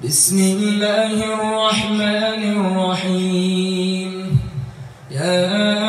بسم الله الرحمن الرحيم. يا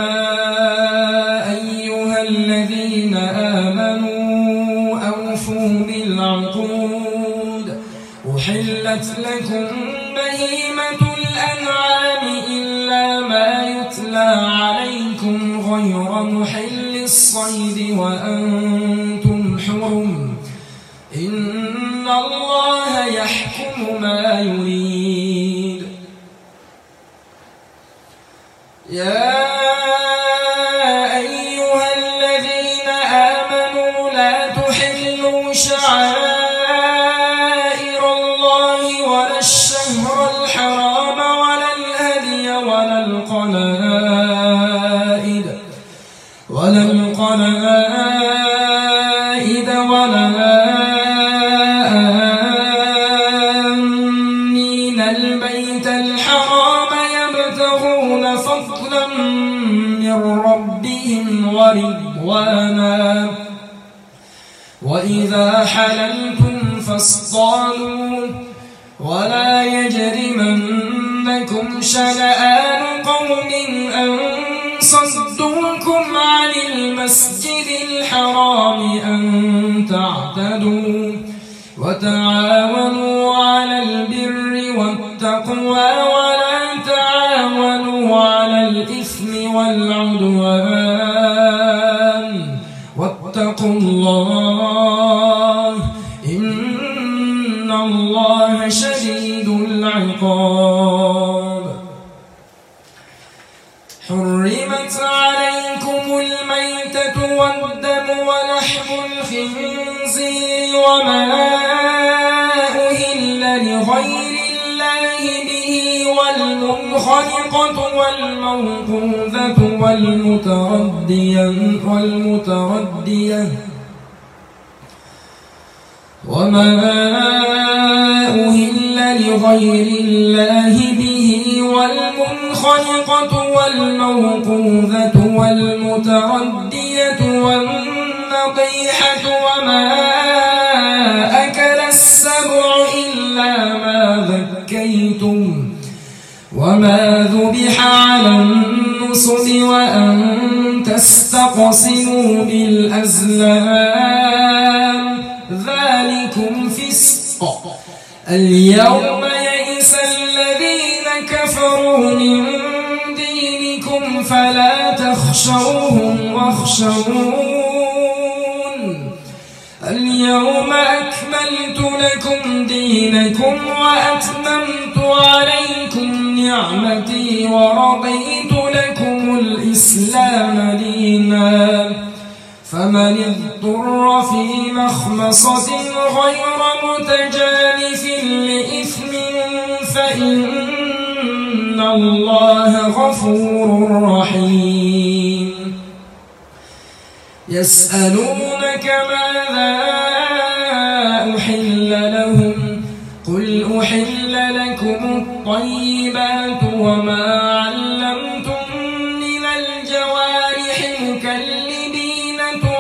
أيها الذين آمنوا أوفوا بالعقود. أحلت لكم بهيمة الأنعام إلا ما يتلى عليكم غير محل الصيد وأنتم حرم. إن الله يحكم ما يريد. يا أيها الذين آمنوا لا تحلوا شعائر الله ولا الشهر الحرام ولا الهدي ولا القلائد ولا آمين البيت الحرام يبتغون فضلا من ربهم ورضوانا. وإذا حللتم فاصطادوا ولا يجرمنكم شنآن قوم أن صدوكم عن المسجد الحرام أن تعتدوا. وتعاونوا على البر والتقوى ولا تعاونوا على الإثم والعدوان. واتقوا الله إن الله شديد العقاب. حرمت عليكم الميتة والدم ولحم الخنزير وما أهل لغير الله به والمنخنقة والموقوذة والمتردية وما أهل لغير الله به والمنخنقة والموقوذة والمتردية والنطيحة وما أكل السبع إلا ما ذكيتم وما ذبح على النصب وأن تستقسموا بالأزلام ذلكم فسق. اليوم يئس الذين كفروا من دينكم فلا تخشوهم واخشون. اليوم أكملت لكم دينكم وأتممت عليكم نعمتي ورضيت لكم الإسلام دينا. فمن اضطر في مخمصة غير متجانف لإثم فإن الله غفور رحيم. يسألونك ماذا أحل لهم قل أحل لكم الطيبات وما علمتم من الجوارح مكلبين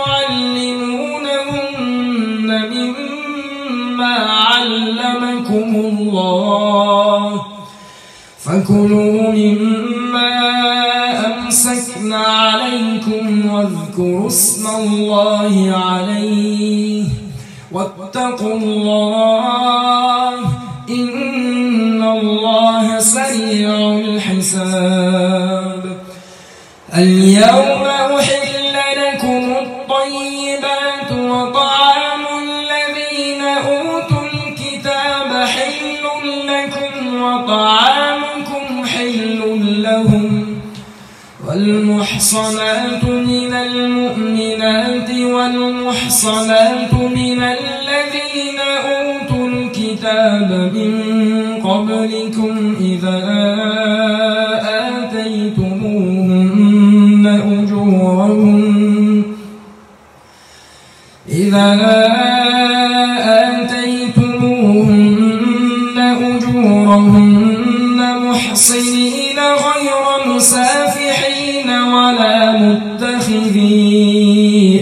تعلمونهن مما علمكم الله فكلوا مما أمسكنا عليكم واذكروا اسم الله عليه واتقوا الله إن الله سريع الحساب. اليوم أحل لكم الطيبات وطعام الذين أوتوا الكتاب حل لكم وطعامكم حل لهم. والمحصنات من المؤمنات والمحصنات من الذين أوتوا الكتاب من قبلكم إذا آتيتموهن أجورهن محصنين غير مسافحين ولا متخذي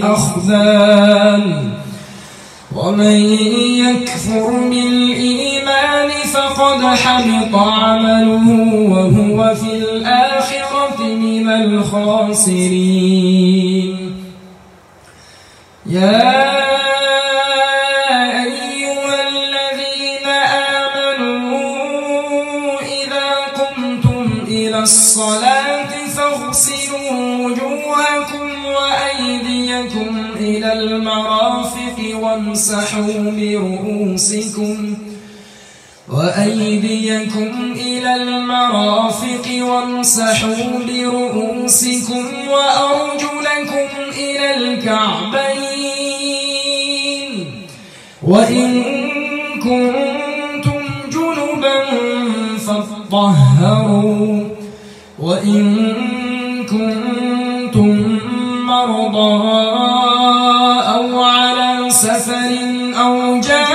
أخذان. ومن يكفر بالإيمان فقد حبط عمله وهو في الآخرة من الخاسرين. يا أيها الذين آمنوا إذا قمتم إلى الصلاة فاغسلوا وجوهكم وأيديكم إلى المرافق وامسحوا برؤوسكم وأرجلكم إلى الكعبين وإن كنتم جنبا فاطهروا وإن كنتم مرضى أو على سفر أو جاء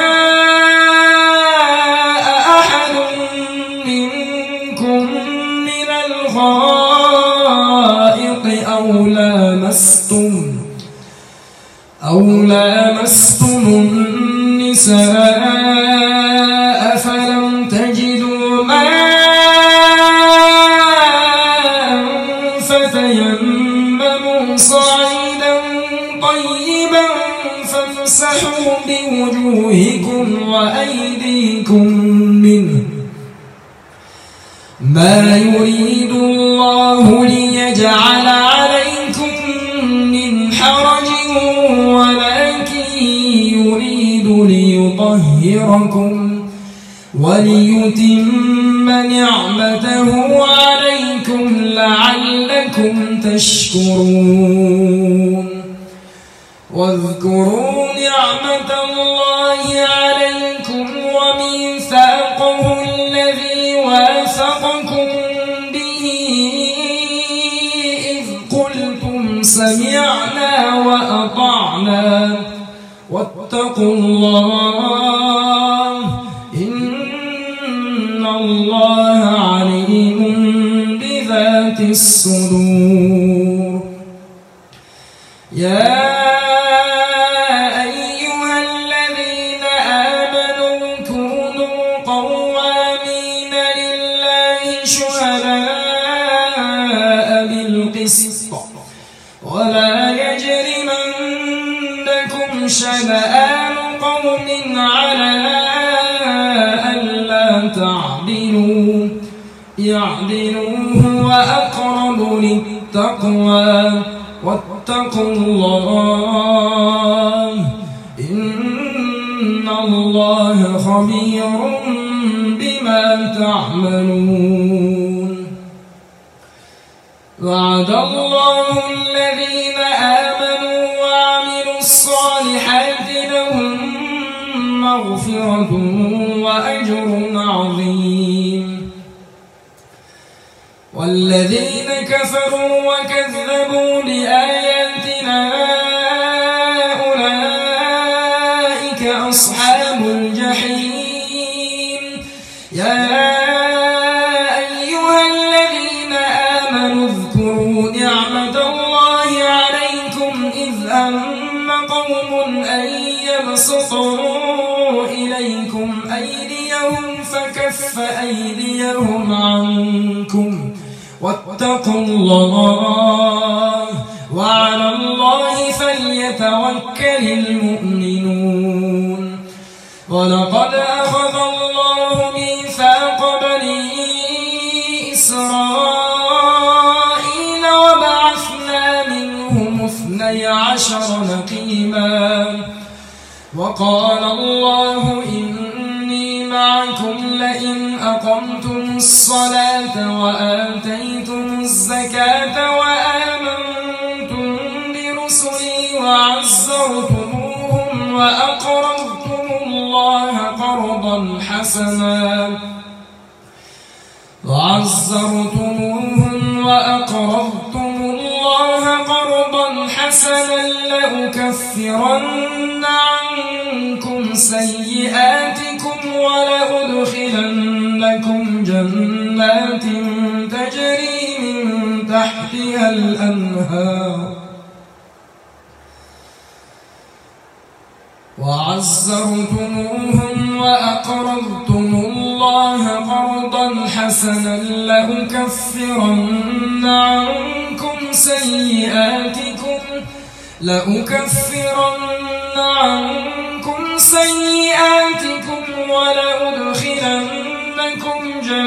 أحد منكم من الغائط أو لامستم النساء فلم تجدوا ماء فتيمموا صعيدا طيبا فامسحوا بوجوهكم وأيديكم منه ما يريد الله ليجعل عليكم من حرج ولكن يريد ليطهركم وليتم نعمته عليكم لعلكم تشكرون. واذكروا نعمة الله عليكم وميثاقه الذي واثقكم به إذ قلتم سمعنا وأطعنا واتقوا الله إن الله عليم بذات الصدور. يا أيها الذين آمنوا كونوا قوامين لله شهداء بالقسط ولا يجرمنكم شنآن قوم على ألا تعدلوا اعدلوا هو أقرب للتقوى واتقوا الله إن الله خبير بما تعملون. وعد الله الذين آمنوا وعملوا الصالحات لهم مغفرة وأجر عظيم. والذين كفروا وكذبوا بآياتنا أولئك أصحاب الجحيم. يا أيها الذين آمنوا اذكروا نعمة الله عليكم إذ هم قوم أن يبسطوا إليكم أيديهم فكف أيديهم عنكم واتقوا الله وعلى الله فليتوكل المؤمنون. ولقد أخذ الله ميثاق بني إسرائيل وبعثنا منهم 12 نقيبا وقال الله إني معكم لئن أقمتم الصلاة وآتيتم الزكاة وآمنتم برسلي وعزرتموهم وأقرضتم الله قرضا حسنا لأكفرن عنكم سيئاتكم ولأدخلنكم جنات تجري من تحتها الأنهار وعزرتموهم وأقرضتم الله الله قرضا حسنا لأكفرن عنكم سيئاتكم ولأدخلنكم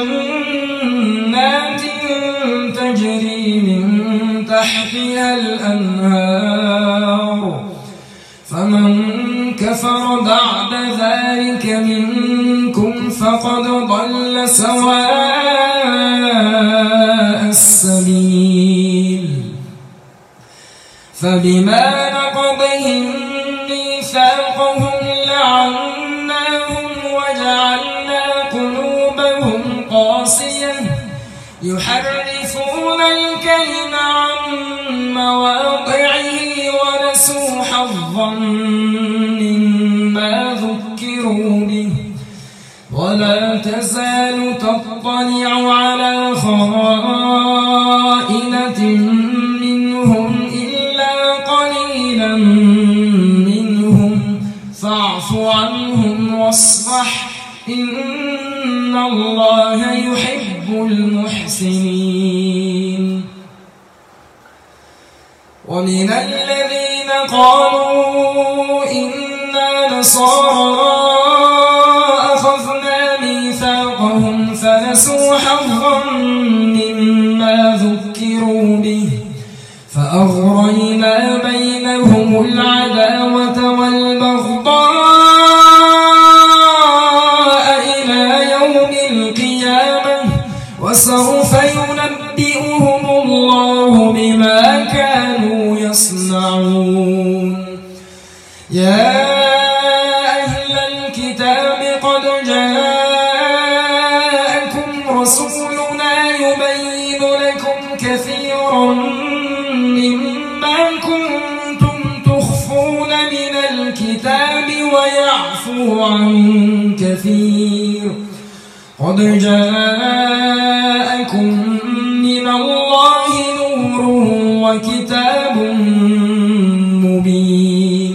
جنات تجري من تحتها الأنهار فمن كفر بعد ذلك منكم فقد ضل سواء السبيل فبما نقضهم ميثاقهم لعناهم وجعلنا قلوبهم قاسية يحرفون الكلم عن مواضعه ونسوا حظا مما ذكروا به ولا تزال تطلع على خائنة منهم إلا قليلا منهم فاعف عنهم واصفح إن الله يحب المحسنين ومن الذين قالوا إنا نصارى أخذنا ميثاقهم فنسوا حظا مما ذكروا به فأغرينا بينهم العداوة والبغضاء إلى يوم القيامة وسوف ينبئهم الله بما كانوا يصنعون يا أهل الكتاب قد جاءكم رسولنا يبين لكم كثيرا مما كنتم تخفون من الكتاب ويعفو عن كثير قد جاءكم من الله نور وكتاب مبين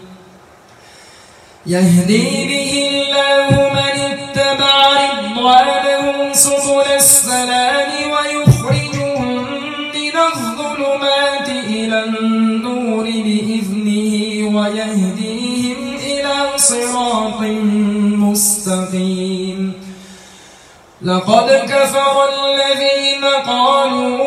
يهدي به الله من اتبع رضوانه سبل السلام ويخرجهم من الظلمات إلى النور بإذنه ويهديهم إلى صراط مستقيم لقد كفر الذين قالوا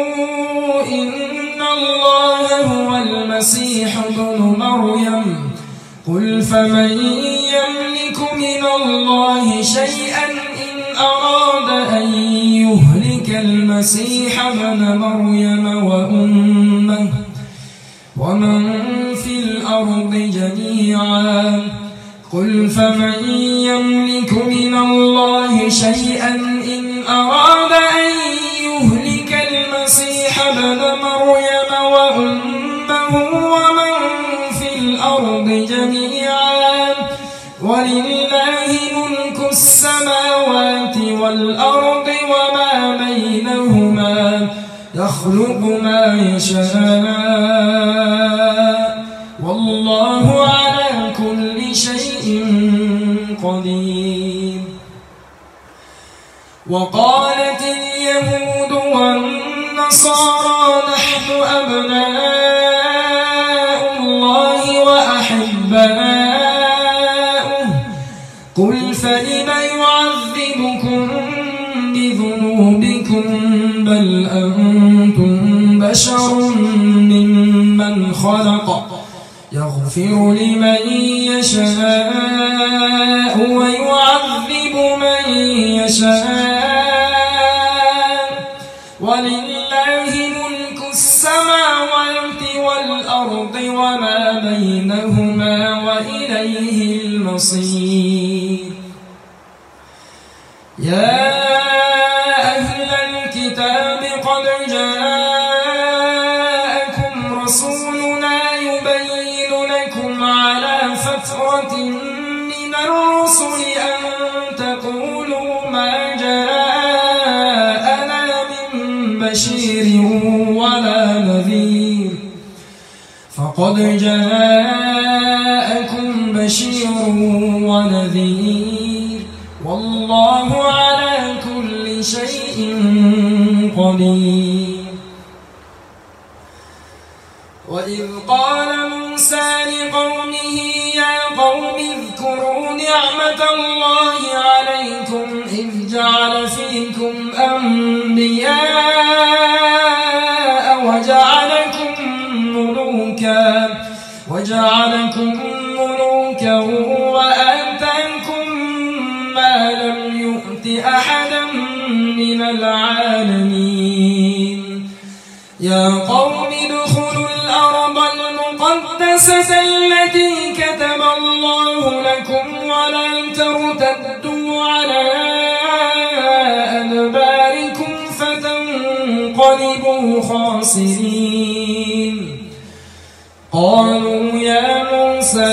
إن الله هو المسيح ابن مريم قل فمن يملك من الله شيئا إن أراد أن يهلك المسيح ابن مريم وأمه ومن في الأرض جميعا قل فمن يملك من الله شيئا إن أراد أن يهلك المسيح ابن مريم وأمه ومن في الأرض جميعا ولله ملك السماوات والأرض وما بينهما يخلق ما يشاء والله على كل شيء قدير وقالت اليهود والنصارى نحن أبناء الله وأحباؤه قل فلم يعذبكم بذنوبكم بل أنتم بشر ممن خلق يغفر لمن يشاء ويعذب من يشاء ولله ملك السماوات والأرض وما بينهما وإليه المصير يا أهل الكتاب قد جاءكم رسولنا يبين لكم على فترة من الرسل أن تقولوا ما جاءنا من بشير ولا نذير فقد جاءكم بشير ونذير والله على كل شيء قدير. وإذ قال موسى لقومه يا قوم اذكروا نعمة الله عليكم إذ جعل فيكم أنبياء وجعلكم ملوكا وآتاكم ما لم يؤت أحدا من العالمين. يا قوم ادخلوا الأرض المقدسة التي كتب الله لكم ولا ترتدوا على أدباركم فتنقلبوا خاسرين. قالوا يا موسى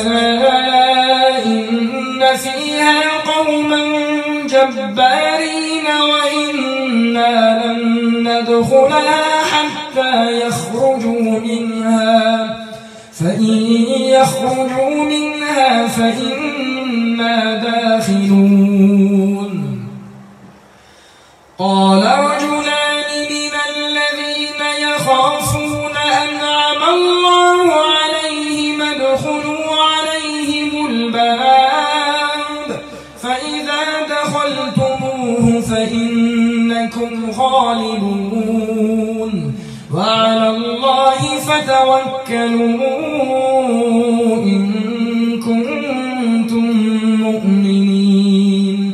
إن فيها قوما جبارين وإنا لن ندخلها حتى يخرجوا منها فإن يخرجوا منها فإنا داخلون. قال رجلان من الذين يخافون أنعم الله عليهم ادخلوا عليهم الباب فإذا دخلتموه فإنكم غالبون وعلى الله فتوكلوا إن كنتم مؤمنين.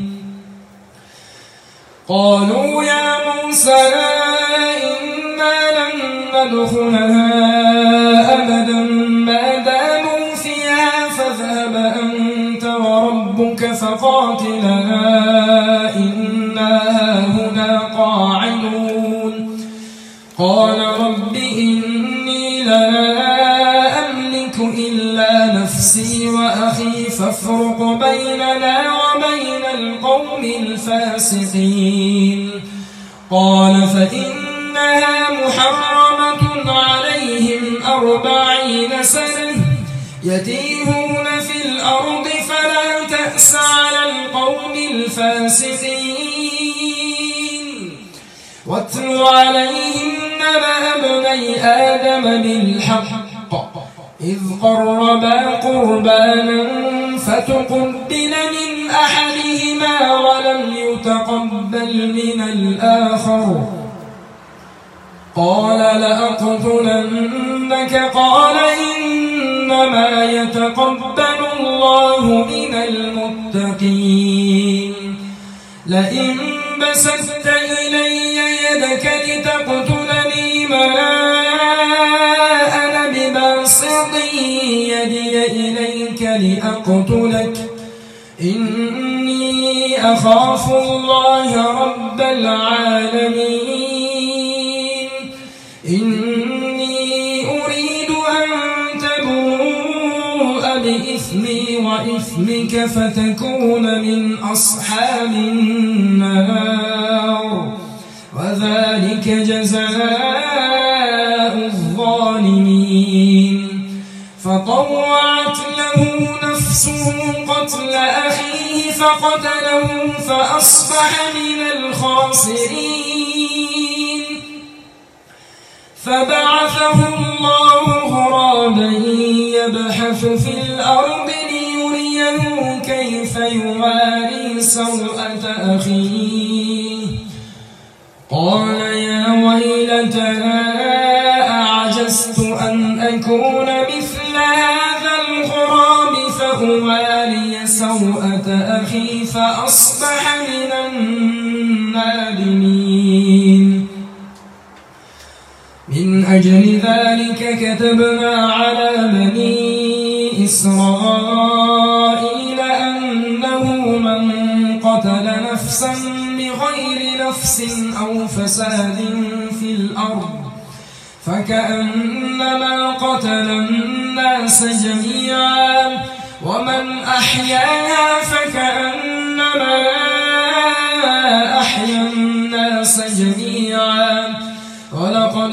قالوا يا موسى إنا لن ندخلها أبدا ما داموا فيها فاذهب أنت وربك فقاتلا إنا هاهنا قاعدون. قال رب إني لا أملك إلا نفسي وأخي فافرق بيننا وبين القوم الفاسقين. قال فإنها محرمة عليهم 40 سنة يتيهون في الأرض فلا تأس على القوم الفاسقين. واتل عليهم نبأ ابني آدم بالحق إذ قربا قربانا فتقبل من أحدهما ولم يتقبل من الآخر قال لأقتلنك. قال إنما يتقبل الله من المتقين. لئن بسطت إلي يدك لتقتلني ما أنا بباسط يدي إليك لأقتلك إني أخاف الله رب العالمين. إني أريد أن تبوء بإثمي وإثمك فتكون من أصحاب النار وذلك جزاء الظالمين. فطوعت له نفسه قتل أخيه فقتله فأصبح من الخاسرين. فبعثه الله غرابا يبحث في الأرض ليريه كيف يواري سوءة أخيه. قال يا ويلتى أعجزت أن أكون مثل هذا الغراب فأواري سوءة أخي فأصبح من النادمين. من أجل ذلك كتبنا على بني إسرائيل أنه من قتل نفسا بغير نفس أو فساد في الأرض فكأنما قتل الناس جميعا ومن أحياها فكأنما أحيا الناس جميعا. ولقد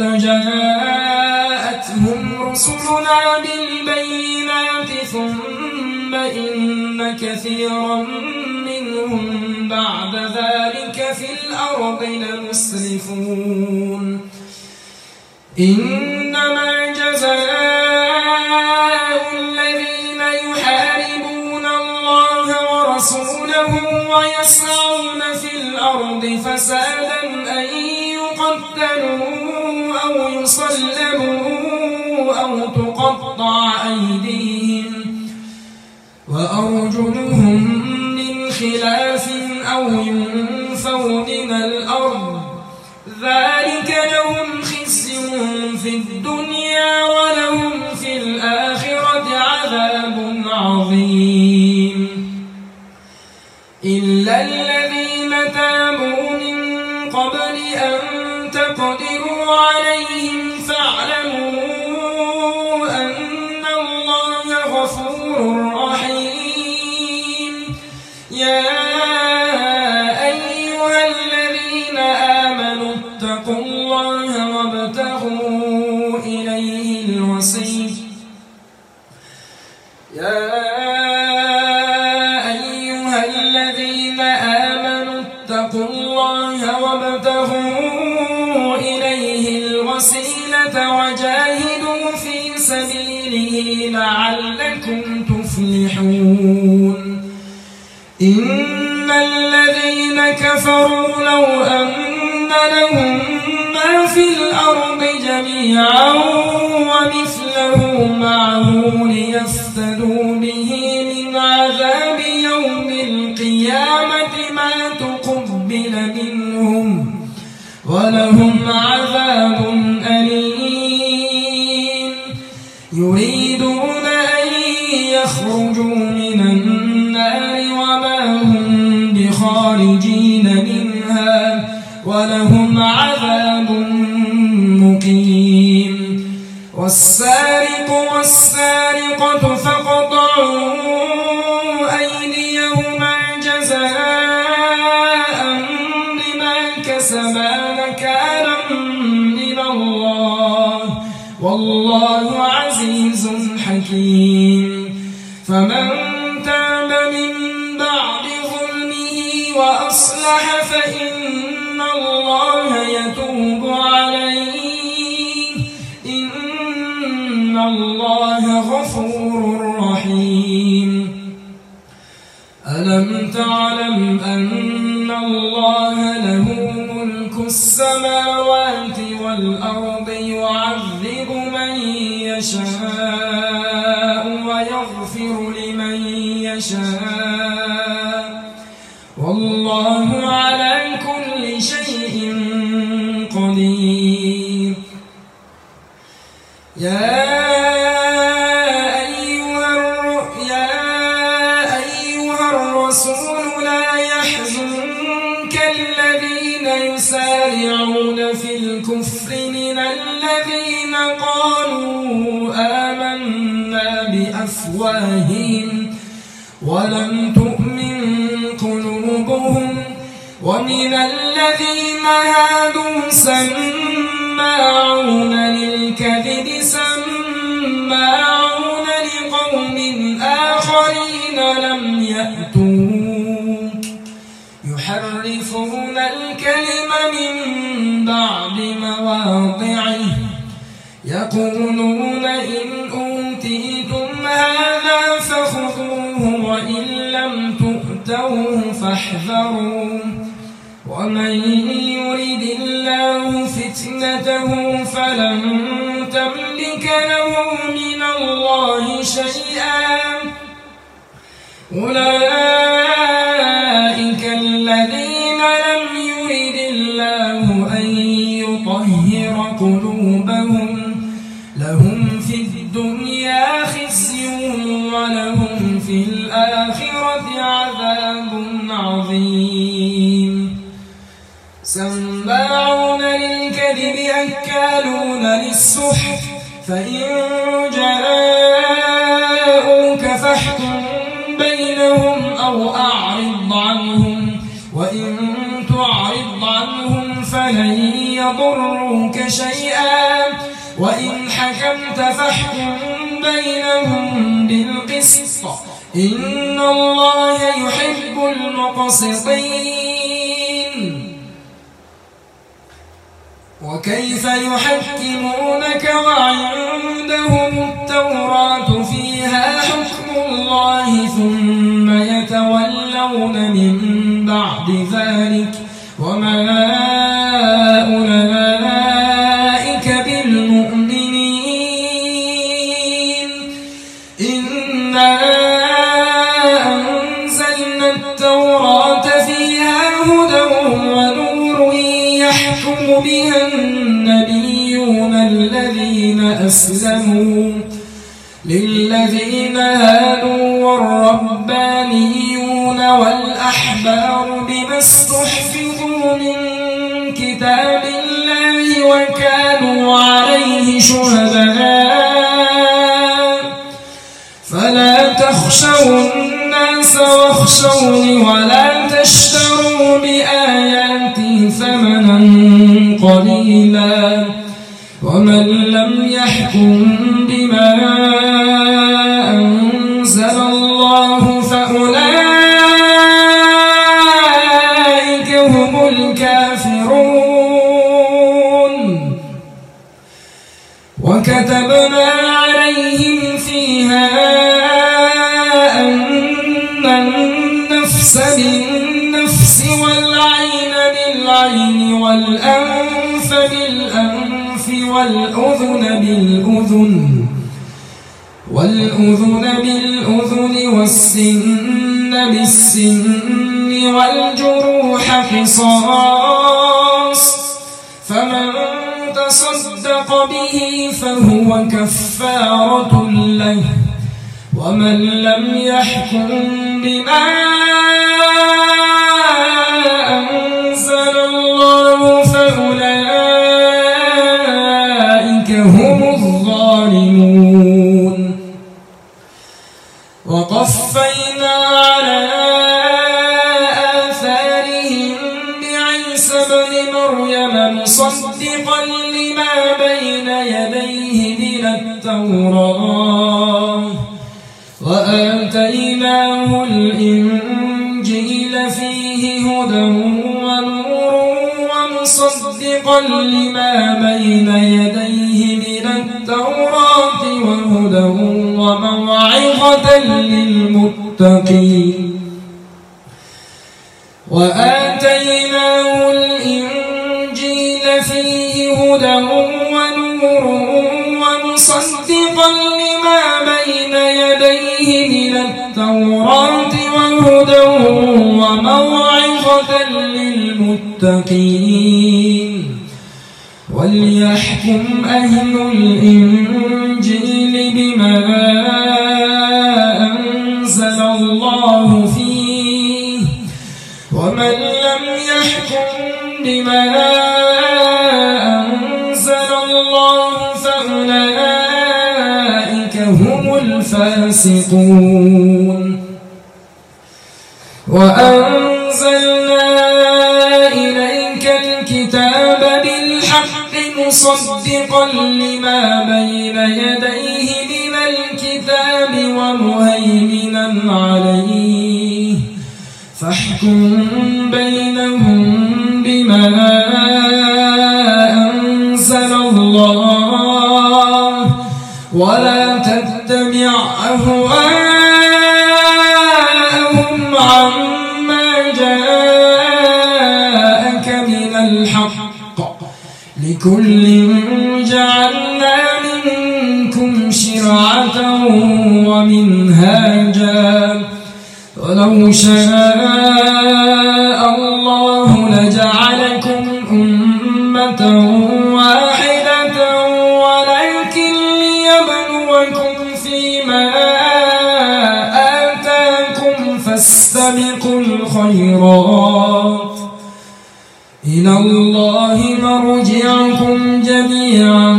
جاءتهم رسلنا بالبينات ثم إن كثيرا كثيرا منهم بعد ذلك في الأرض لمسرفون إنما جزاء الذين يحاربون الله ورسوله ويسعون في الأرض فسادا أن يقتلوا أو يصلبوا أو تقطع أيديهم وأرجلهم من خلاف أو ينفوا من الأرض ذلك لهم خزي في الدنيا ولهم في الآخرة عذاب عظيم إلا الذين تابوا من قبل أن تقدروا عليهم فاعلموا أن الله غفور رحيم يا أيها الذين آمنوا اتقوا الله وابتغوا إليه الوسيلة وجاهدوا في سبيله لعلكم تفلحون إن الذين كفروا لو أن لهم ما في الأرض جميعا ومثله معه ليفتدوا به من عذاب يوم القيامة ما تقبل منهم ولهم عذاب أليم يريدون أن يخرجوا من النار وما هم بخارجين منها ولهم عذاب مقيم والسارق والسارقة فاقطعوا أيديهما جزاء بما كسبا نكالا من الله والله عزيز حكيم فمن تاب من بعد ظلمه وأصلح فإن الله يتوب عليه إن الله غفور رحيم ألم تعلم أن الله له ملك السماوات والأرض يعذب من يشاء ويغفر لمن يشاء والله على كل شيء قدير يا أيها الرسول لا يحزنك الذين يسارعون في الكفر من الذين قالوا آمنا بأفواههم ولم تؤمن قلوبهم ومن الذين هادوا سماعون للكذب سماعون لقوم آخرين لم يأتوك يحرفون الكلم من بعد مواضعه يقولون إن أوتيتم هذا فخذوه وإن لم تؤتوه فاحذروا ومن يرد الله فتنته فلن تملك له من الله شيئا أولئك الذين لم يرد الله أن يطهر قلوبهم لهم في الدنيا خزي ولهم في الآخرة عذاب عظيم سماعون للكذب أكالون للسحت فإن جاءوك فاحكم بينهم أو أعرض عنهم وإن تعرض عنهم فلن يضروك شيئا وإن حكمت فاحكم بينهم بالقسط إن الله يحب المقسطين. وكيف يحكمونك وعندهم التوراة فيها حكم الله ثم يتولون من بعد ذلك وما أولئك بالمؤمنين. إنا أنزلنا التوراة فيها هدى ونور يحكم بها النبيون الذين أسلموا للذين هادوا والربانيون والأحبار بما استحفظوا من كتاب الله وكانوا عليه شهداء. فلا تخشوا الناس واخشوني ولا تشتروا بآياتي ثمنا قليلا ومن لم يحكم بما أنزل الله فأولئك هم الكافرون. وكتبنا عليهم فيها أن النفس بالنفس والعين بالعين والأنف بالأنف والأذن بالأذن والسن بالسن والجروح قصاص فمن تصدق به فهو كفارة له ومن لم يحكم بما أنزل الله فأولئك هم الظالمون. وقفينا على آثارهم بعيسى ابن مريم مصدقا لما بين يديه من التوراة وآتيناه الإنجيل فيه هدى ونور ومصدقا لما بين يديه من التوراة وهدى وموعظة للمتقين. وآتيناه الإنجيل فيه هدى ونور ومصدقا لما بين يديه من التوراة وهدى وموعظة للمتقين. وليحكم أهل الإنجيل بما أنزل الله فيه ومن لم يحكم بما أنزل الله فأولئك هم الفاسقون. وأنزلنا إليك الكتاب بالحق مصدقا لما بين يديه من الكتاب ومهيمنا عليه فاحكم بينهم بما أنزل الله ولا تتبع أهواءهم عما جاءك من الحق لكل جعلنا منكم شرعة ومنهاجا ولو شاء الله لجعلكم أمة واحدة ولكن ليبلوكم فيما آتاكم فاستبقوا الخيرات إلى الله مرجعكم جميعا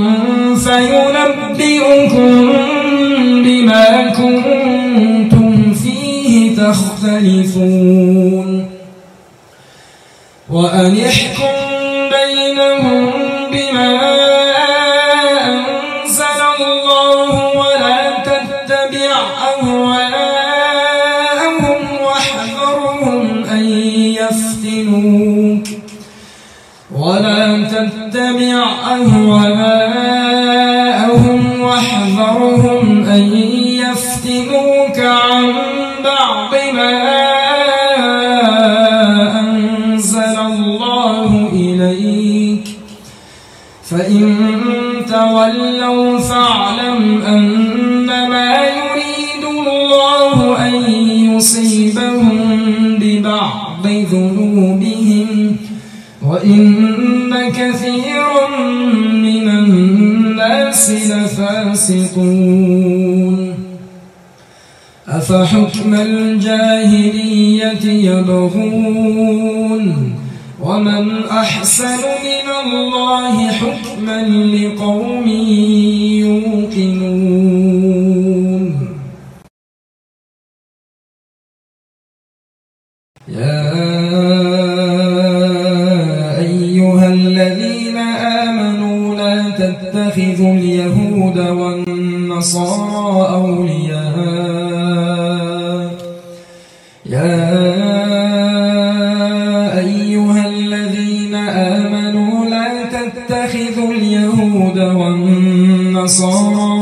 فينبئكم بما كنتم فيه تختلفون. وأن احكم بينهم بما أنزل الله ولا تتبع أهواءهم واتبع أهواءهم واحذرهم أن يفتنوك عن بعض ما أنزل الله إليك فإن تولوا فاعلم أنما يريد الله أن يصيبهم ببعض ذنوبهم وإن كثيرا من الناس لفاسقون أفحكم الجاهلية يبغون ومن أحسن من الله حكما لقوم يوقنون يا أيها الذين آمنوا لا تتخذوا اليهود والنصارى أولياء اليهود والنصارى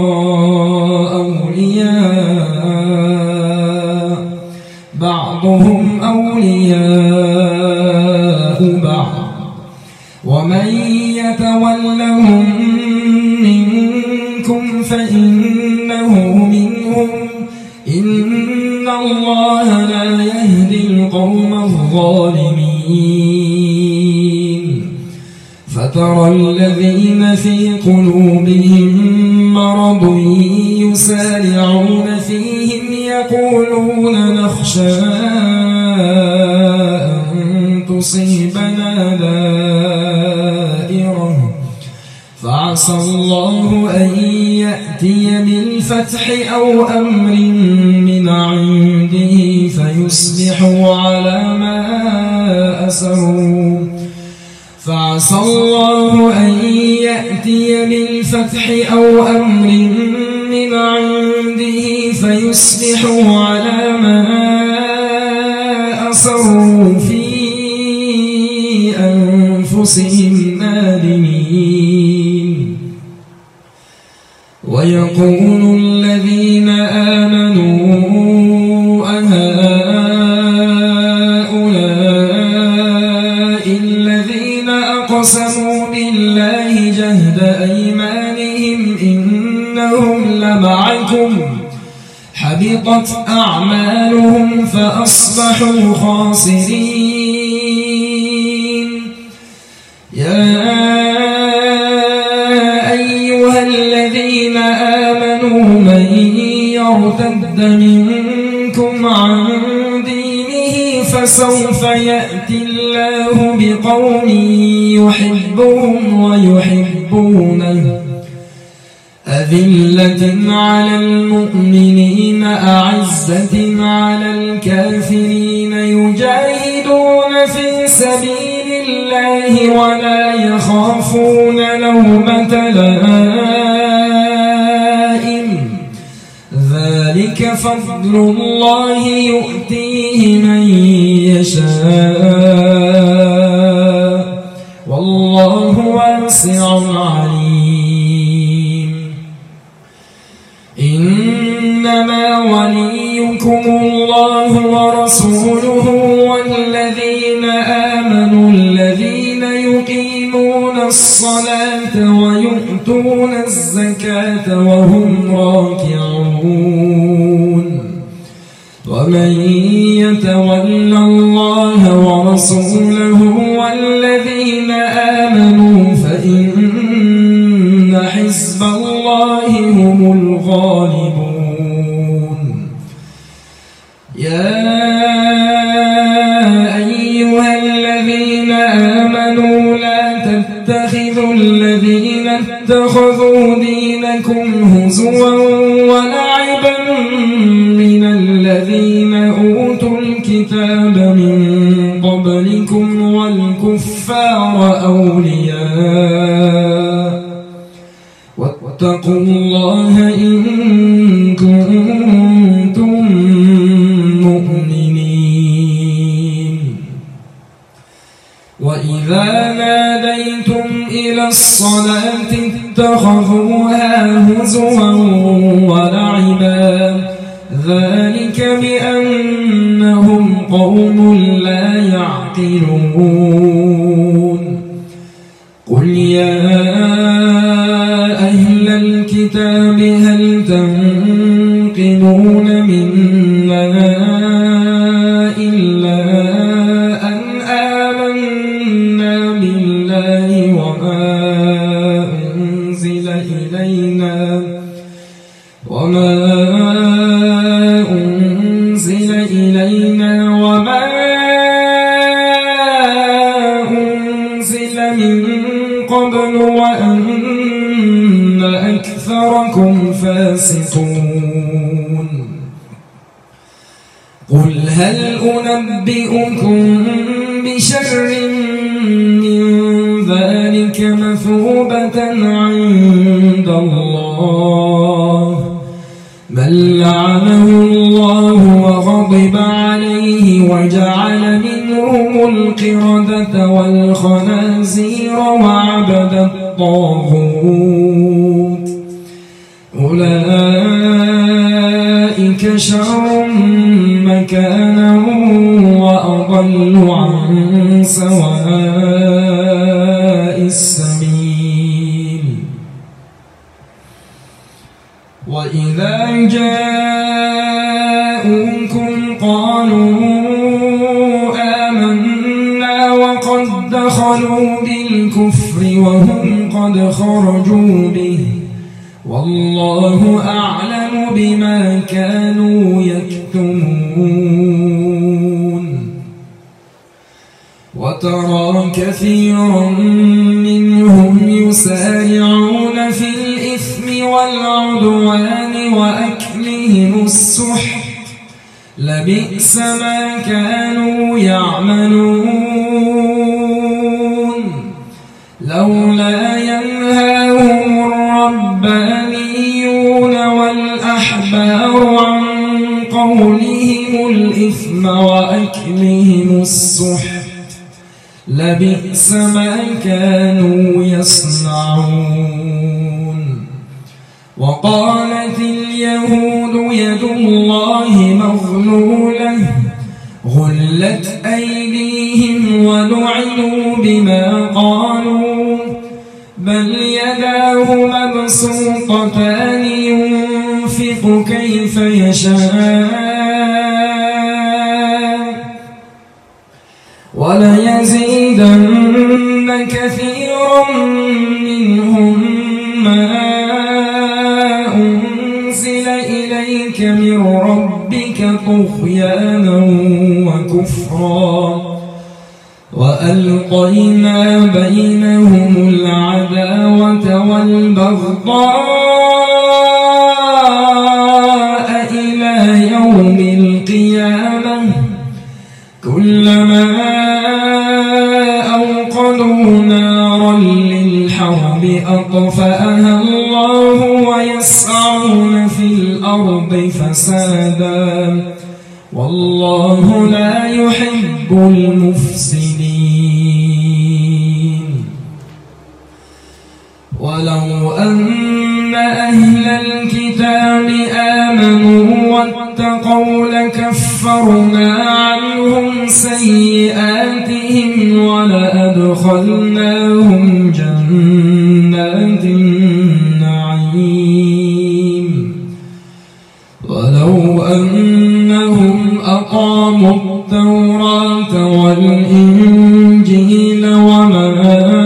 أولياء بعضهم أولياء بعض ومن يتولهم منكم فإنه منهم إن الله لا يهدي القوم الظالمين فترى الذين في قلوبهم مرض يسارعون فيهم يقولون نخشى أن تصيبنا دائرة فعسى الله أن يأتي بالفتح أو أمر من عنده فيصبحوا على ما أسروا فعسى الله أن يأتي بالفتح أو أمر من عنده فيصبحوا على ما أسروا في أنفسهم نادمين ويقول الذين آمنوا أقسموا بالله جهد أيمانهم إنهم لمعكم حبطت أعمالهم فأصبحوا خاسرين يا أيها الذين آمنوا من يرتد منكم عن دينه فسوف يأتي الله بقوم يحبهم ويحبونه أذلة على المؤمنين أعزة على الكافرين يجاهدون في سبيل الله ولا يخافون لومة لائم ذلك فضل الله يؤتيه من يشاء والله واسع عليم إنما وليكم الله ورسوله والذين آمنوا الذين يقيمون الصلاة ويؤتون الزكاة وهم راكعون ومن يتول الله ورسوله والذين آمنوا فإن حزب الله هم الغالبون يا أيها الذين آمنوا لا تتخذوا الذين اتخذوا دينكم هزوا ولعبا من الذين أوتوا الكتاب من قبلكم والكفار أولياء واتقوا الله إن كنتم مؤمنين وإذا ناديتم إلى الصلاة اتخذوها هزوا ولعبا ذلك بأنهم قوم لا يعقلون قل يا أهل الكتاب هل تنقمون منا إلا أن آمنا بالله وما أنزل إلينا وما أنزل من قبل وأن أكثركم فاسقون قل هل أنبئكم بشر من ذلك مثوبة عند الله من لعنه الله وغضب عليه وجعل منهم القردة والخنازير وعبد الطاغوت أولئك شر مكانا وأضل عن سواء السبيل وإذا جاءوكم قالوا آمنا وقد دخلوا بالكفر وهم قد خرجوا به والله أعلم بما كانوا يكتمون وترى كثيرا منهم يسارعون في الإثم والعدوان وأكلهم السحت لبئس ما كانوا يعملون لولا ينهاهم الربانيون والأحبار عن قولهم الإثم وأكلهم السحت لبئس ما كانوا يصنعون وقالت اليهود يد الله مغلولة غلت أيديهم ولعنوا بما قالوا بل يداه مبسوطتان ينفق كيف يشاء وليزيدن كثيرا منهم ما أنزل إليك من ربك طغيانا وكفرا وألقينا بينهم العداوة والبغضاء إلى يوم القيامة كلما أوقدوا نارا للحرب أطفأها الله ويسعون في الأرض فسادا والله لا يحب المفسدين ولو أن أهل الكتاب آمنوا واتقوا لكفرنا عنهم سيئاتهم ولأدخلناهم جنات النعيم ولو أنهم أقاموا التوراة والإنجيل وما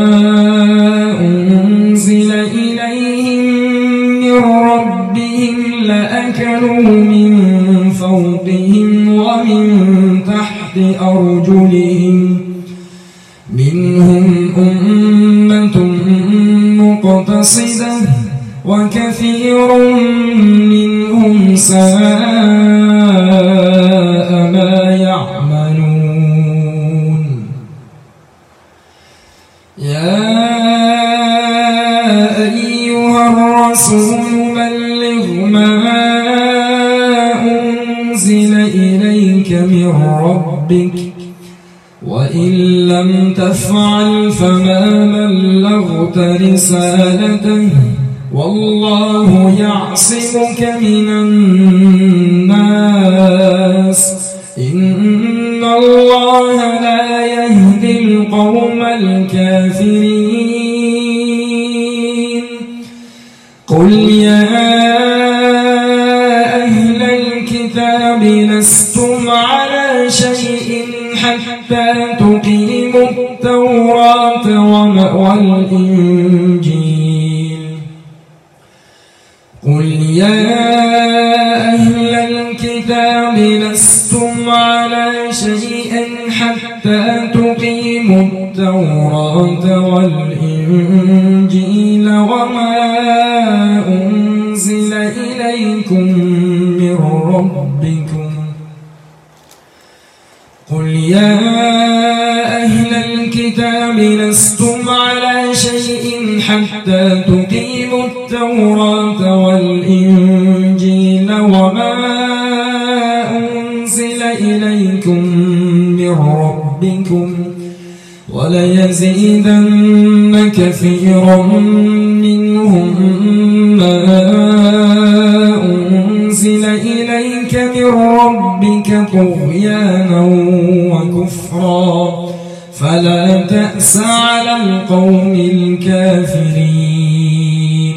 أنزل إليهم من ربهم لأكلوا من فوقهم ومن تحت أرجلهم منهم أمة مقتصدة وكثير منهم ساء ما يعملون يا أيها الرسول بلغ ما أنزل إليك من ربك وإن لم تفعل فما بلغت رسالته والله يعصمك من الناس إن الله لا يهدي القوم الكافرين قل يا أهل الكتاب لستم على شيء حتى تقيموا التوراة والإنجيل قل يا أهل الكتاب لستم على شيء حتى تقيموا التوراة والإنجيل وما أنزل إليكم من ربكم قل يا أهل الكتاب لستم على شيء حتى تقيموا التوراة والإنجيل وما أنزل إليكم من ربكم وليزيدن كثيرا منهم ما أنزل إليك من ربك طغيانا وكفرا فلا تأس على القوم الكافرين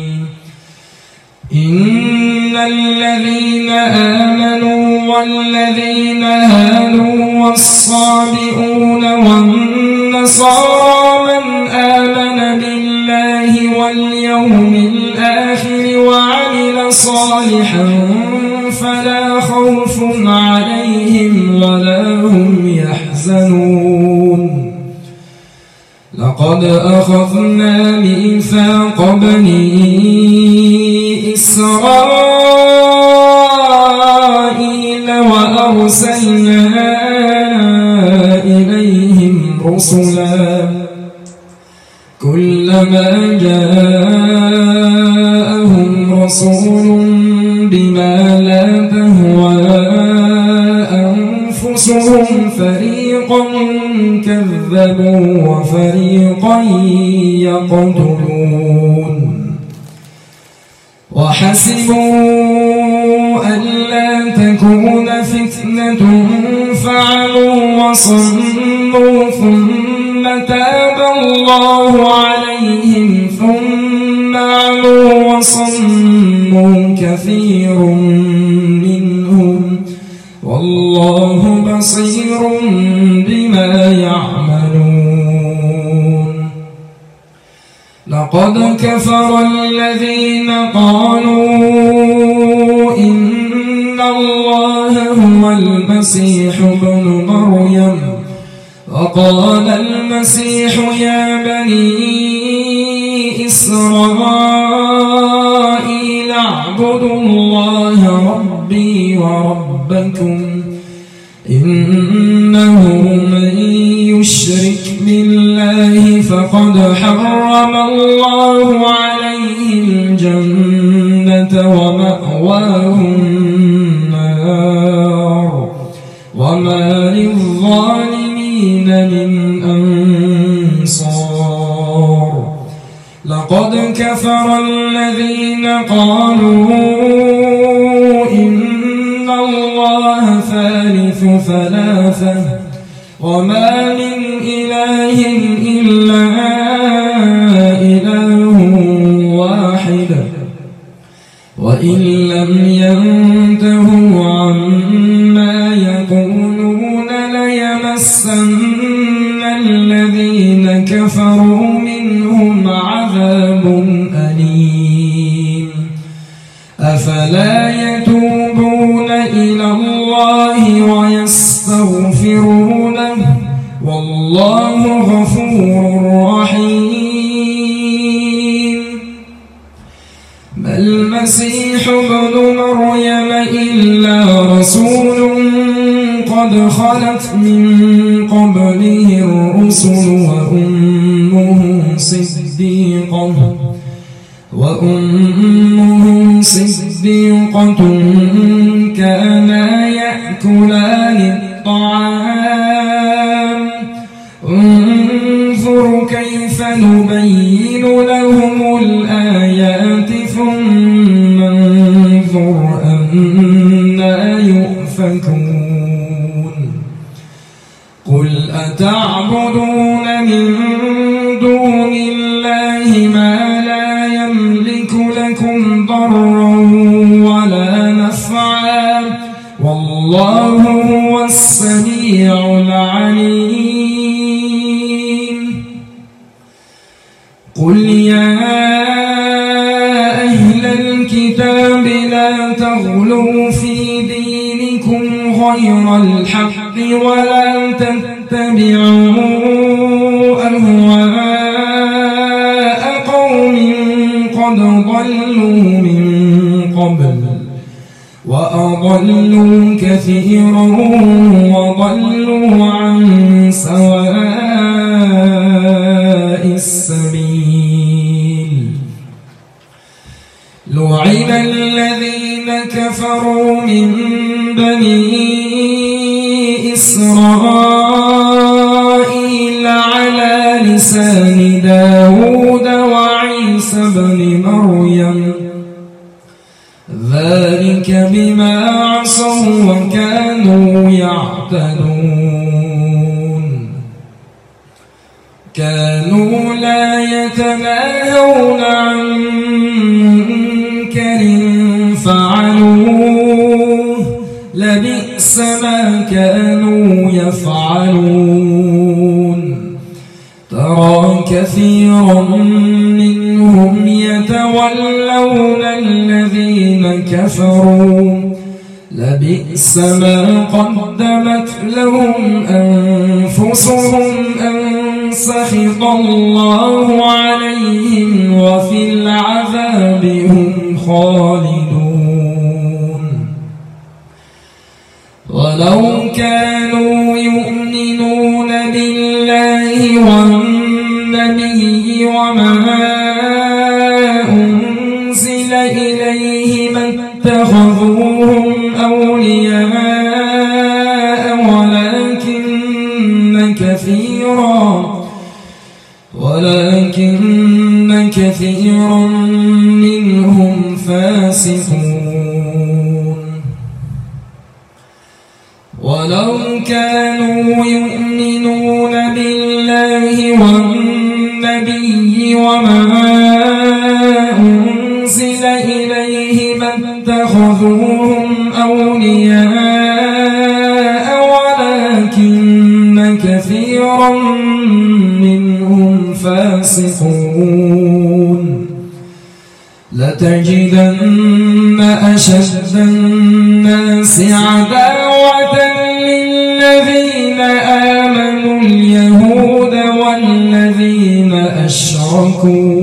إن الذين آمنوا والذين هادوا والصابئون والنصارى من آمن بالله واليوم الآخر وعمل صالحا فلا خوف عليهم ولا هم يحزنون لقد أخذنا ميثاق بني إسرائيل وأرسلنا إليهم رسلا كلما جاءهم رسول بما لا تهوى أنفسهم فريقا كذبوا وفريقا يقتلون وحسبوا ألا تكون فتنة فعلوا وصموا ثم تاب الله عليهم ثم عموا وصموا كثير منهم والله بصير بما يعملون لقد كفر الذين قالوا إن الله هو المسيح ابن مريم وقال المسيح يا بني إسرائيل اعبدوا الله ربي وربكم إنه من يشرك بالله فقد حرم الله عليه الجنة ومأواه النار وما للظالمين من أنصار لقد كفر الذين قالوا إن الله ثالث ثلاثة وما من إله إلا إله واحد وإن لم ينتهوا عما يقولون ليمسن الذين كفروا منهم عذاب أليم أفلا يتوبون إلى الله ويستغفرونه والله غفور رحيم ما المسيح ابن مريم إلا رسول قد خلت من قبله الرسل وأمه صديقة كانا يأكلان الطعام سنبين لهم الآيات ثم انظر أنى يؤفكون قل أتعبدون من دون الله ما لا يملك لكم ضرا ولا نفعا والله هو السميع العليم قل يا أهل الكتاب لا تغلوا في دينكم غير الحق ولا تتبعوا أهواء قوم قد ضلوا من قبل وأضلوا كثيرا وضلوا عن سواء السبيل لعن الذين كفروا من بني إسرائيل على لسان داود وعيسى بن مريم ذلك بما عصوا وكانوا يعتدون كانوا لا يتناهون عن منكر فعلوه لبئس ما كانوا يفعلون ترى كثيرا منهم يتولون الذين كفروا لبئس ما قدمت لهم أنفسهم أن سخط الله عليهم وفي العذاب هم خالدون ولو كانوا يؤمنون بالله والنبي وما أنزل إليه ما اتخذوهم أولياء ولكن كثيرا منهم فاسقون ولو كانوا يؤمنون بالله والنبي وما أنزل إليه ما اتخذوهم أولياء ولكن كثيرا منهم فاسقون لتجدن أشد الناس عداوة للذين آمنوا اليهود والذين أشركوا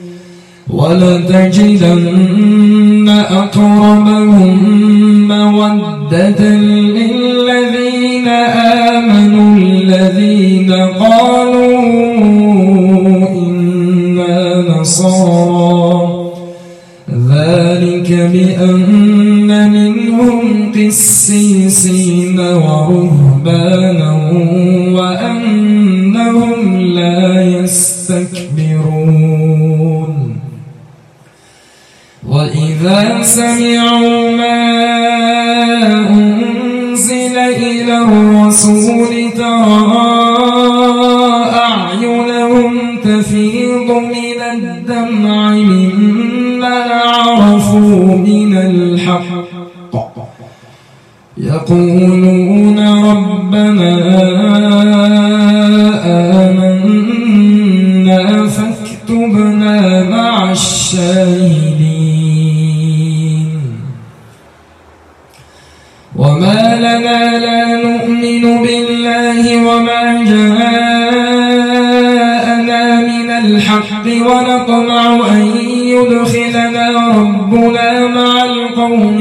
ولتجدن أقربهم مودة للذين آمنوا الذين قالوا إنا نصارى ذلك بأن منهم قسيسين ورهبانا وأنهم لا يستكبرون وإذا سمعوا ما أنزل إلى الرسول ترى أعينهم تفيض من الدمع مما عرفوا من الحق يقولون ربنا آمنا فاكتبنا مع الشاهدين وما لنا لا نؤمن بالله وما جاءنا من الحق ونطمع أن يدخلنا ربنا مع القوم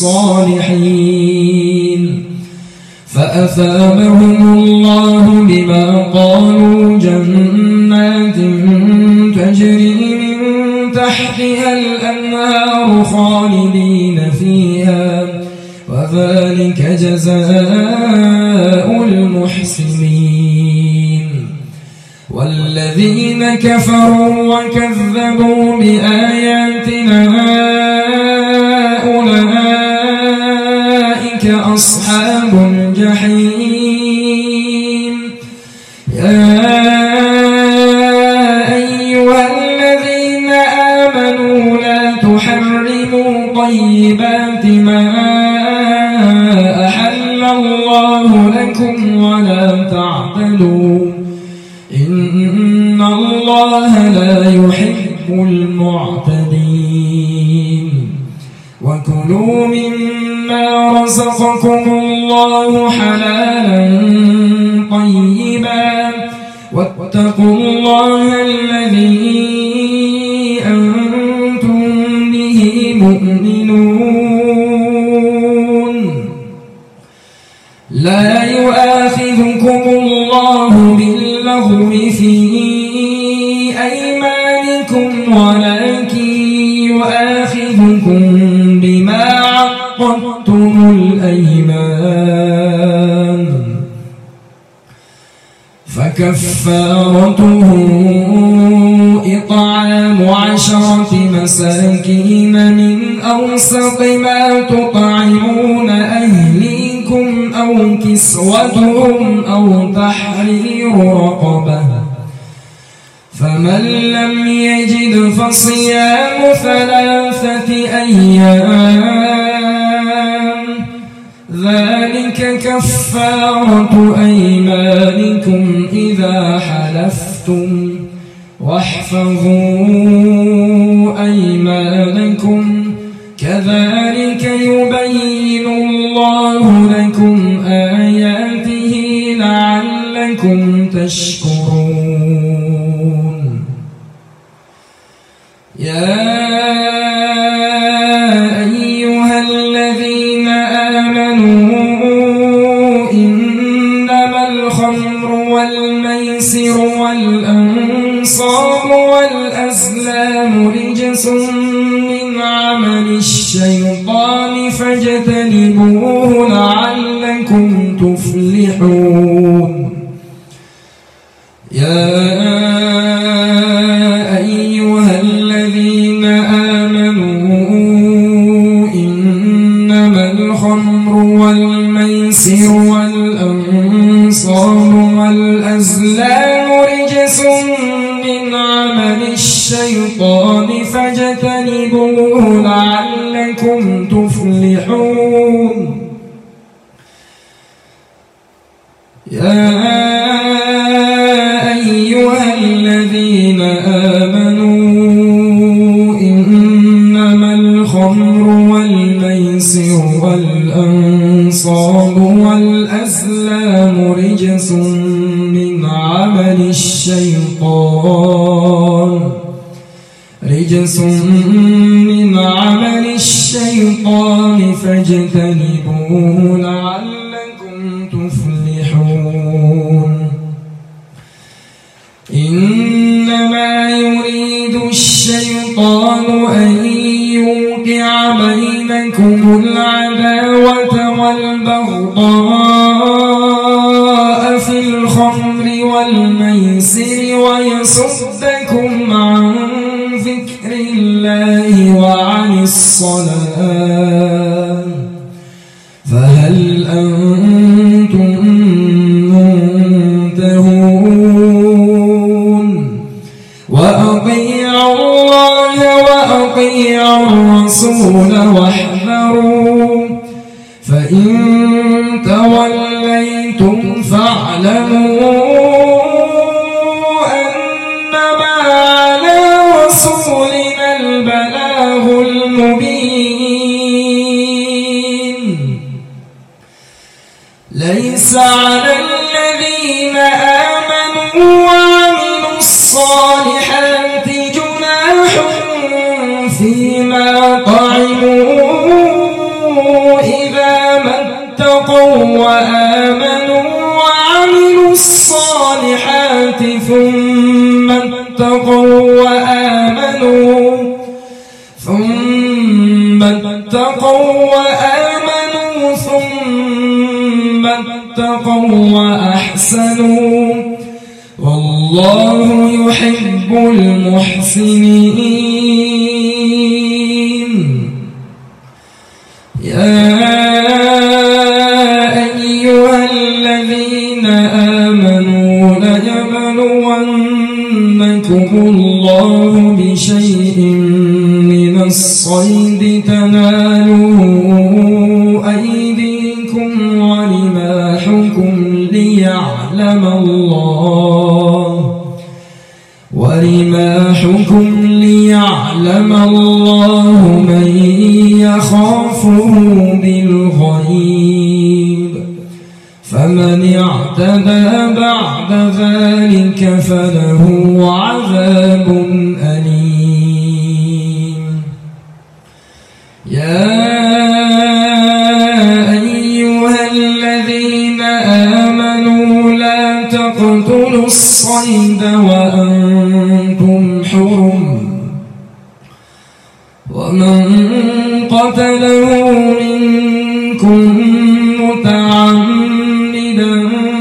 الصالحين فأثابهم الله بما قالوا جنات تجري من تحتها الأنهار خالدين فيها وذلك جزاء المحسنين والذين كفروا وكذبوا بآياتنا أولئك أصحاب الجحيم. يا أيها الذين آمنوا لا تحرموا طيبات ما أحل الله لكم ولا تعتدوا إن الله لا يحب المعتدين. وكلوا مما رزقكم الله حلالا طيبا واتقوا الله الذي أنتم به مؤمنون. لا يؤاخذكم الله باللغو في أيمانكم ولكن يؤاخذكم بما عقدتم الأيمان فكفارته إطعام 10 مساكين من أوسط ما تطعمون أهليكم أو كسوتهم أو تحرير رقبة فمن لم يجد فصيام 3 أيام ذلك كفارة أيمانكم إذا حلفتم واحفظوا أيمانكم كذلك يبين الله لكم آياته لعلكم تشكرون. يا أيها الذين آمنوا إنما الخمر والميسر والأنصاب والأزلام رجس من عمل الشيطان فاجتنبوه لعلكم تفلحون. يا أيها الذين آمنوا إنما الخمر والميسر والأنصاب والأزلام رجس من عمل الشيطان فاجتنبوه لعلكم تفلحون. يا أيها الذين آمنوا إنما الخمر والميسر والأنصاب والأزلام رجس من عمل الشيطان فاجتنبوه لعلكم تفلحون. إنما يريد الشيطان أن يوقع بينكم العداوة والبغضاء في الخمر والميسر ويصدكم عن ذكر الله وعن الصلاة فهل أنتم منتهون. وأطيعوا الله وأطيعوا الرسول واحذروا فإن توليتم فاعلموا أنما على رسولنا البلاغ المبين. ليس على الذين آمنوا وعملوا الصالحات جناح فيما طعموا إذا ما اتقوا وآمنوا وعملوا الصالحات ثم اتقوا وأحسنوا والله والله يحب المحسنين. يا أيها الذين آمنوا ليبلونكم الله بشيء من الصيد تناله أيديكم ورماحكم ليعلم الله من يخافه بالغيب، فمن اعتدى بعد ذلك فله عذاب أليم. يا أيها الذين آمنوا لا تقتلوا الصيد وأنتم حرم، ومن قتله منكم متعمدا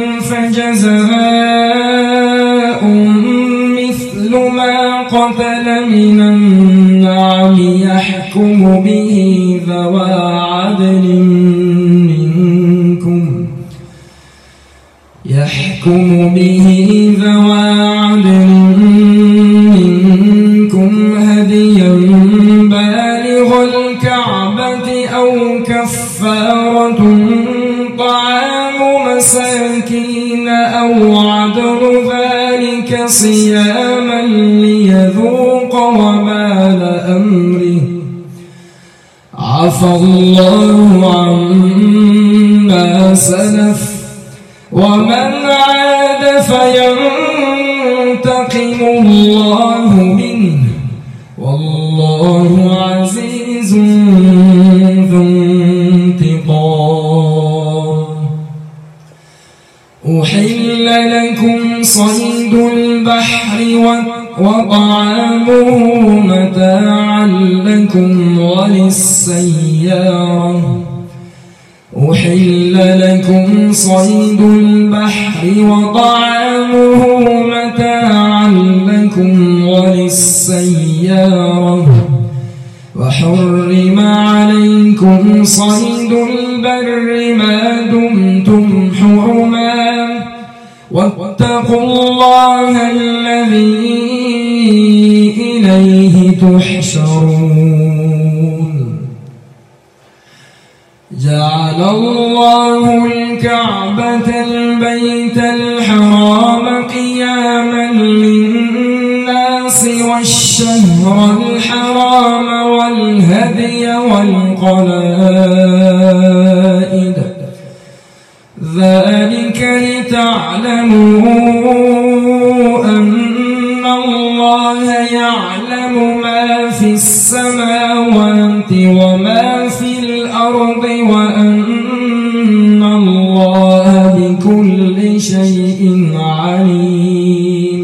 فجزاء مثل ما قتل من النعم يحكم به ذوى عدل منكم هديا بالغ الكعبة أو كفارة طعام مساكين أو عدل ذلك صياما ليذوق وبال أمره، عفى الله عما سلف ومن عاد فينتقم الله منه، والله عزيز ذو انتقام. أحل لكم صيد البحر وطعامه متاعا لكم وللسيارة. أحل لكم صيد البحر وطعامه متاعا لكم وللسيارة، وحرم عليكم صيد البر ما دمتم حرما، واتقوا الله الذي إليه تحشرون. جعل الله الكعبة البيت الحرام قياما للناس والشهر الحرام والهدي والقلائد، ذلك لتعلموا أن الله يعلم ما في السماوات وما في الأرض، وأن الله بكل شيء عليم.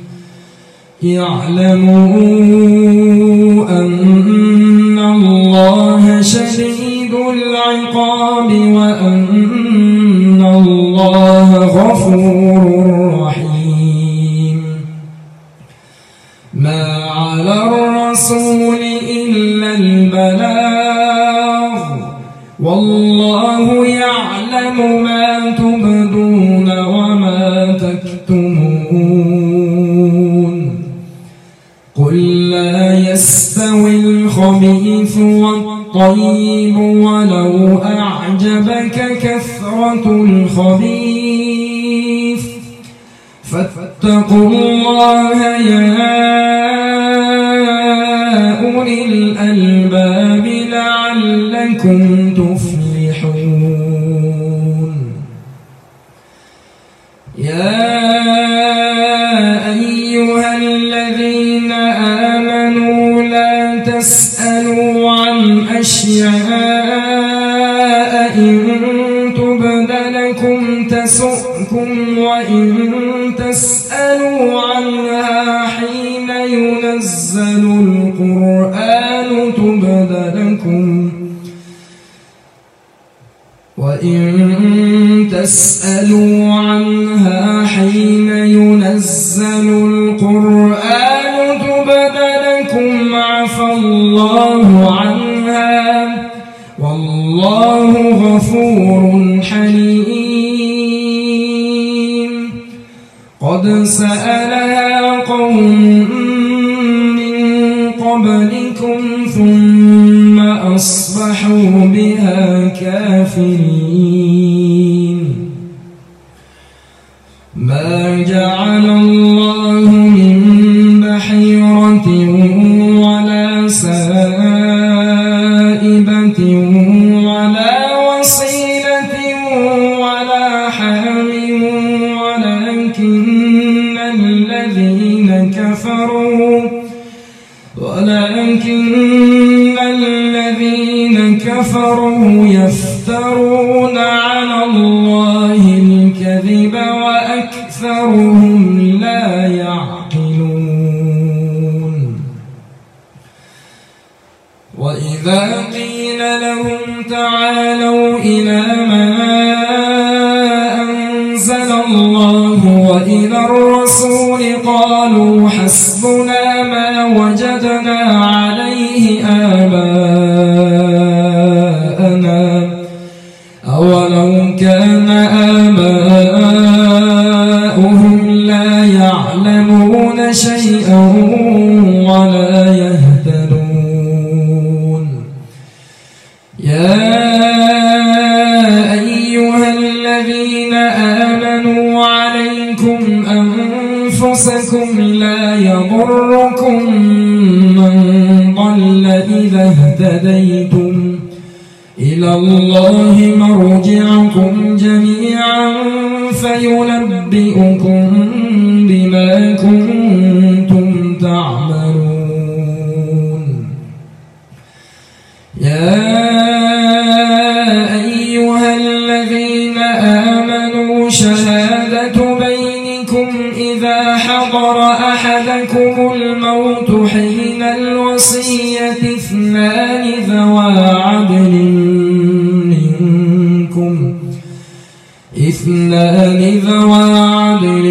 اعلموا أن الله شديد العقاب وأن الله غفور رحيم. ما على الرسول إلا البلاغ، والله يعلم ما تبدون وما تكتمون. قل لا يستوي الخبيث والطيب ولو أعجبك كثرة الخبيث، فاتقوا الله يا أولي الألباب لعلكم تفلحون. يا أيها الذين آمنوا لا تسألوا عن أشياء إن تبد لكم تسؤكم، وإن تسألوا عنها حين ينزل القرآن تبد لكم، وإن تسألوا عنها حين ينزل القرآن تبد لكم عفى الله عنها والله غفور حليم. قد سألها قوم من قبلكم ثم أصبحوا بها كافرين. ما جعل الله من بحيرة ولا سائبة ولا وصيلة ولا حام ولكن الذين كفروا يفترون على الله الكذب وأكثرهم لا يعقلون. وإذا قيل لهم تعالوا إلى ما أنزل الله وإلى الرسول قالوا حسبنا ما وجدنا عليه آباءنا أولو كان آباؤهم لا يعلمون شيئا ولا يهتدون. يا أيها الذين آمنوا عليكم أنفسكم لا يضركم من ضل إذا اهتديتم إلى الله مرجعكم جميعا فينبئكم بما كنتم تعملون. يا أيها الذين آمنوا شهادة بينكم إذا حضر أحدكم الموت حين الوصية اثنان ذوى عدل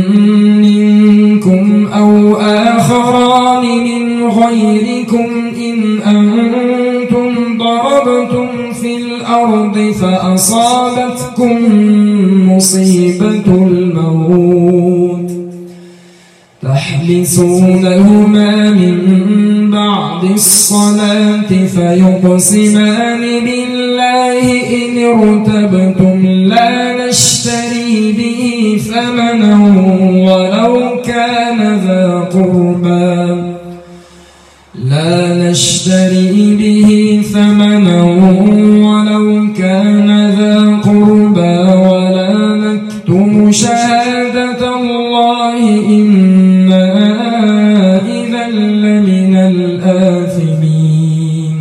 منكم أو آخران من غيركم إن أنتم ضربتم في الأرض فأصابتكم مصيبة الموت تحبسونهما من بعد الصلاة فيقسمان بالله إن ارتبتم لا نشتري به ثمنا ولو كان ذا قربى ولا نكتم شهادة الله إنا إذا لمن الآثمين.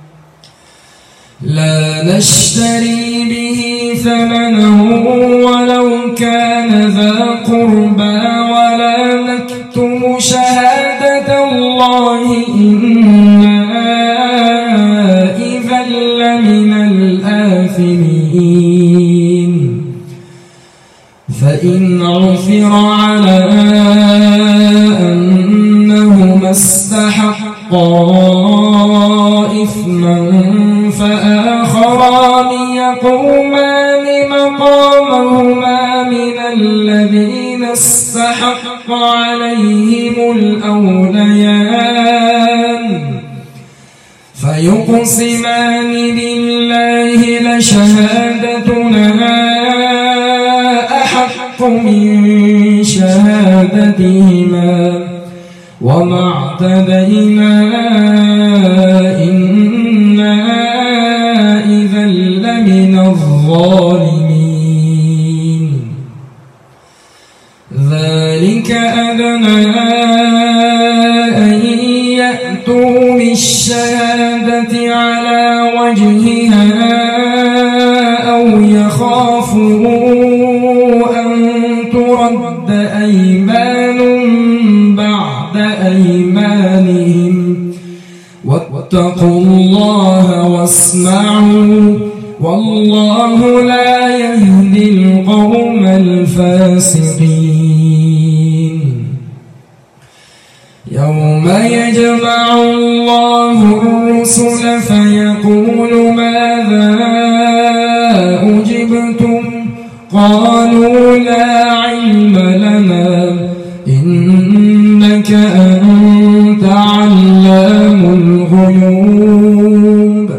لا نشتري به ثمنا ولو كان ذا قربى ولا نكتم شهادة الله إنا إذا لمن الآثمين. فإن عثر على أنهما استحقا إثما فآخران يقومان مقامهما من الذين استحق عليهم الأوليان فيقسمان بالله لشهادتنا أحق من شهادتهما وما اعتدينا إنا إذا لمن الظالمين. ذلك أدنى أن يأتوا بالشهادة على وجهها أو يخافوا أن ترد أيمان بعد أيمانهم واتقوا الله واسمعوا والله لا يهدي القوم الفاسقين. يوم يجمع الله الرسل فيقول ماذا أجبتم قالوا لا علم لنا إنك أنت علام الغيوب.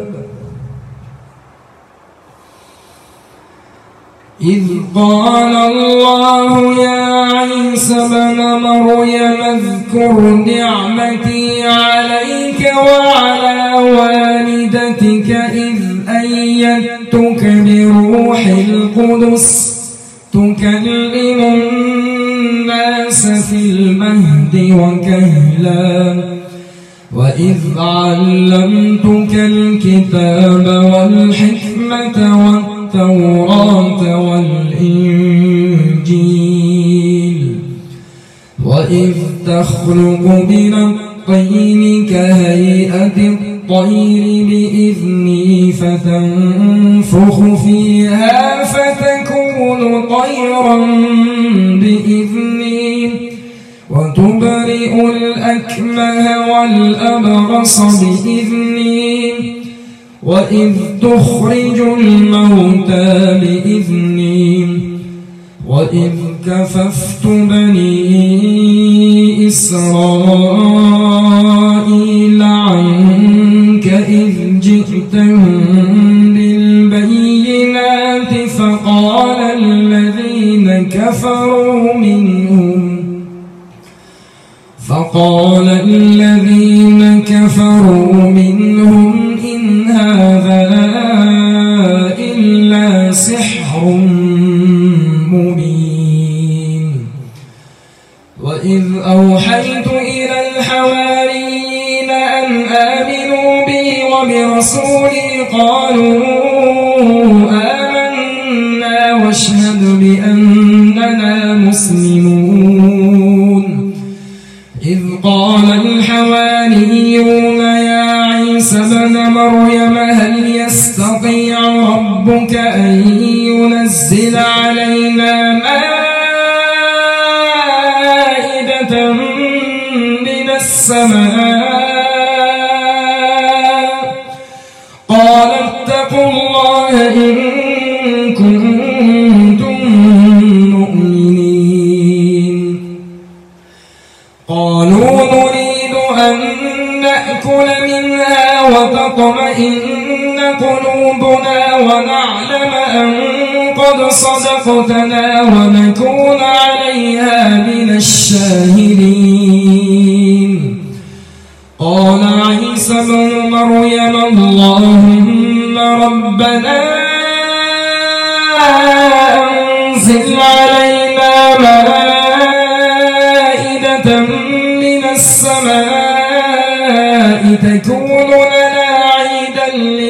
إذ قال الله يا عيسى ابن مريم اذكر نعمتي عليك وعلى والدتك إذ أيدتك بروح القدس تكلم الناس في المهد وكهلا وإذ علمتك الكتاب والحكمة والتوراة والإنجيل وإذ تخلق من الطين كهيئة الطير بإذني فتنفخ فيها فتكون طيرا بإذني وتبرئ الأكمه والأبرص بإذني وإذ تخرج الموتى بإذني وإذ كففت بني إسرائيل عنك إذ جئتهم بالبينات فقال الذين كفروا منهم إن هذا إلا سحر مبين. وإذ أوحيت إلى الحواريين أن آمنوا بي وبرسولي قالوا آمنا واشهد بأننا مسلمون. إذ قال الحواريون يا عيسى ابن مريم هل يستطيع ربك أن ينزل علينا مائدة من السماء قال اتقوا الله إن كنتم مؤمنين. قالوا نريد أن نأكل منها وتطمئن قلوبنا ونعلم أن قد صدقتنا ونكون عليها من الشاهدين. قال عيسى ابن مريم اللهم ربنا أنزل علينا مائدة من السماء تكون لنا عيدا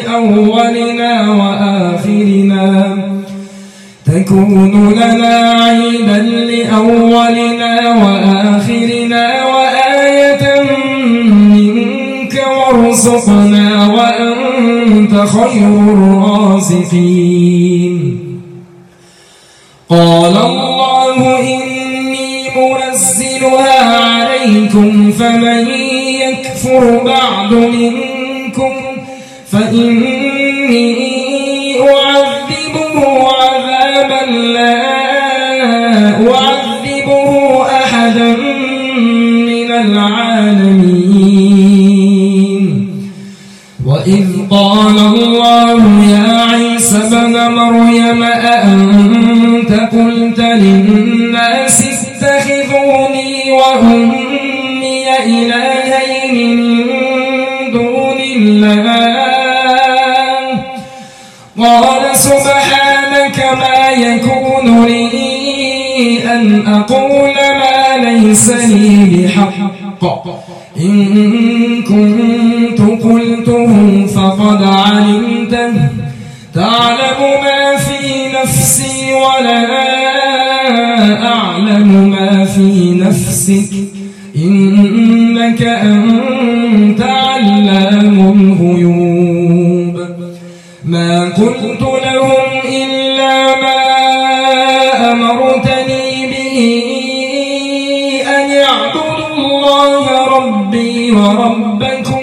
لأولنا وآخرنا وآية منك وارزقنا وأنت خير الرازقين. قال الله إني منزلها عليكم فمن يكفر بعد منكم فإني أعذبه عذابا لا أعذبه أحدا من العالمين. وإذ قال الله يا عيسى ابن مريم أأنت قلت للناس اتخذوني وأمي إلهين من دون الله قال سبحانك ما يكون لي أن أقول ما ليس لي بحق إن كنت قلته فقد علمته تعلم ما في نفسي ولا أعلم ما في نفسك إنك أنت علام الغيوب. ما قلت لهم إلا ما أمروا الله ربي وربكم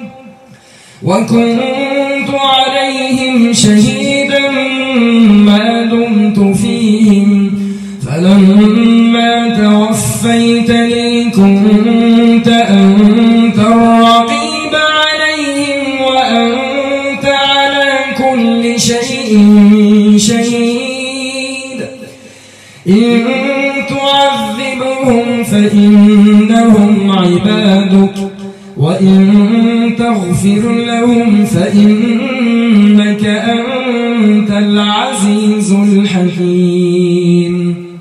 وكنت عليهم شهيدا ما دمت فيهم فلما توفيتني كنت أنت الرقيب عليهم وأنت على كل شيء شهيد إن تعذبهم فإنهم عبادك وإن تغفر لهم فإنك أنت العزيز الحكيم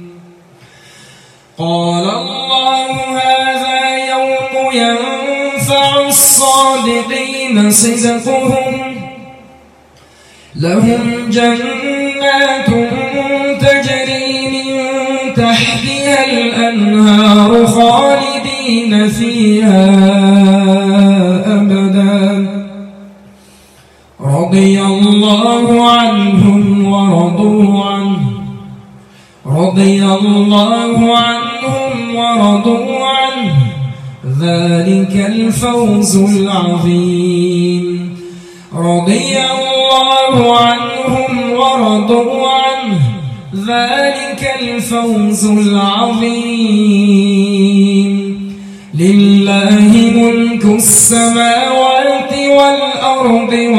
قال الله هذا يوم ينفع الصادقين صدقهم لهم جنات تجري من تحتها الأنهار خالدين فيها أبدا رضي الله عنهم ورضوا عنه ذلك الفوز العظيم رضي الله عنهم ورضوا عنه ذلك الفوز العظيم لله ملك السماوات والأرض